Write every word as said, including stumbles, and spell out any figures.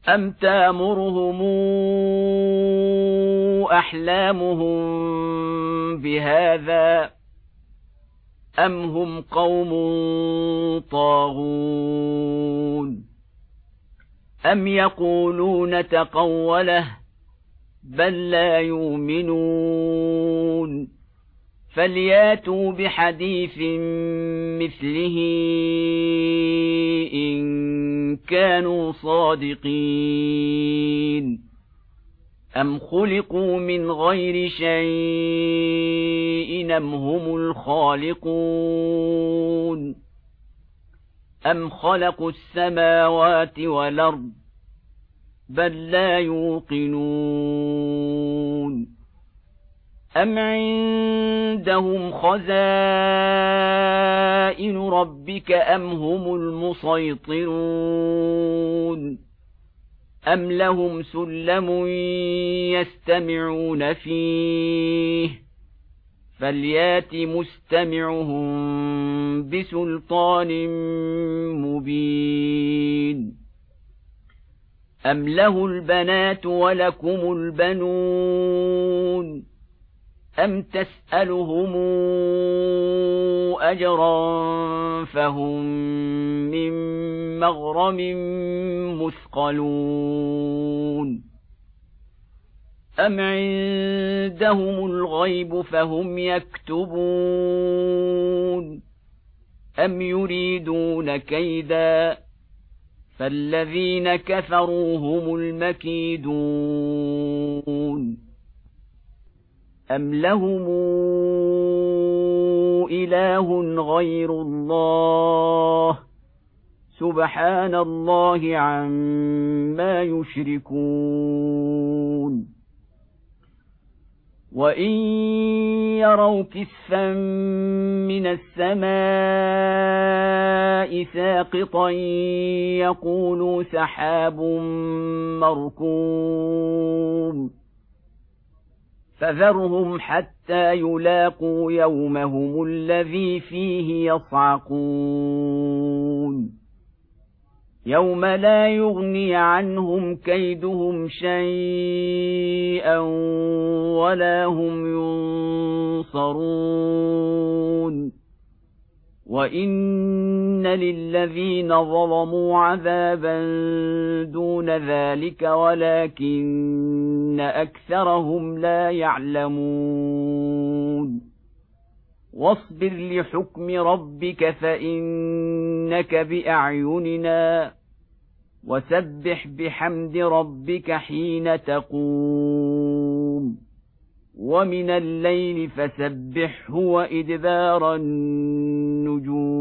أَمْ تَأْمُرُهُمْ أَحْلَامُهُم بِهَذَا أَمْ هُمْ قَوْمٌ طَاغُونَ أَمْ يَقُولُونَ تَقَوَّلَهُ بَل لَّا يُؤْمِنُونَ فَلْيَأْتُوا بِحَدِيثٍ مِثْلِهِ إِن كَانُوا صَادِقِينَ أَمْ خُلِقُوا مِنْ غَيْرِ شَيْءٍ أَمْ هُمُ الْخَالِقُونَ أَمْ خَلَقُوا السَّمَاوَاتِ وَالْأَرْضَ بَل لَّا يُوقِنُونَ أَمْ عِندَهُمْ خَزَائِنُ رَبِّكَ أَمْ هُمُ الْمُصَيْطِرُونَ أَمْ لَهُمْ سُلَّمٌ يَسْتَمِعُونَ فِيهِ فَلْيَأْتِ مُسْتَمِعُهُم بِسُلْطَانٍ مُّبِينٍ أَمْ لَهُ الْبَنَاتُ وَلَكُمُ الْبَنُونَ أَمْ تَسْأَلُهُمْ أَجْرًا فَهُمْ مِنْ مَغْرَمٍ مُثْقَلُونَ أَمْ عِندَهُمُ الْغَيْبُ فَهُمْ يَكْتُبُونَ أَمْ يُرِيدُونَ كَيْدًا فَالَّذِينَ كَفَرُوا هُمُ الْمَكِيدُونَ أَمْ لَهُمْ إِلَٰهٌ غَيْرُ اللَّهِ سُبْحَانَ اللَّهِ عَمَّا يُشْرِكُونَ وَإِن يَرَوْا كِسْفًا مِّنَ السَّمَاءِ سَاقِطًا يَقُولُوا سَحَابٌ مَّرْكُومٌ فَذَرْهُمْ حَتَّىٰ يُلَاقُوا يَوْمَهُمُ الَّذِي فِيهِ يَصْعَقُونَ يَوْمَ لَا يُغْنِي عَنْهُمْ كَيْدُهُمْ شَيْئًا وَلَا هُمْ يُنصَرُونَ وَإِنَّ لِلَّذِينَ ظَلَمُوا عَذَابًا دُونَ ذَلِكَ وَلَكِنَّ أَكْثَرَهُمْ لَا يَعْلَمُونَ وَاصْبِرْ لِحُكْمِ رَبِّكَ فَإِنَّكَ بِأَعْيُنِنَا وَسَبِّحْ بِحَمْدِ رَبِّكَ حِينَ تَقُومُ وَمِنَ اللَّيْلِ فَسَبِّحْهُ وَإِدْبَارَ النُّجُومِ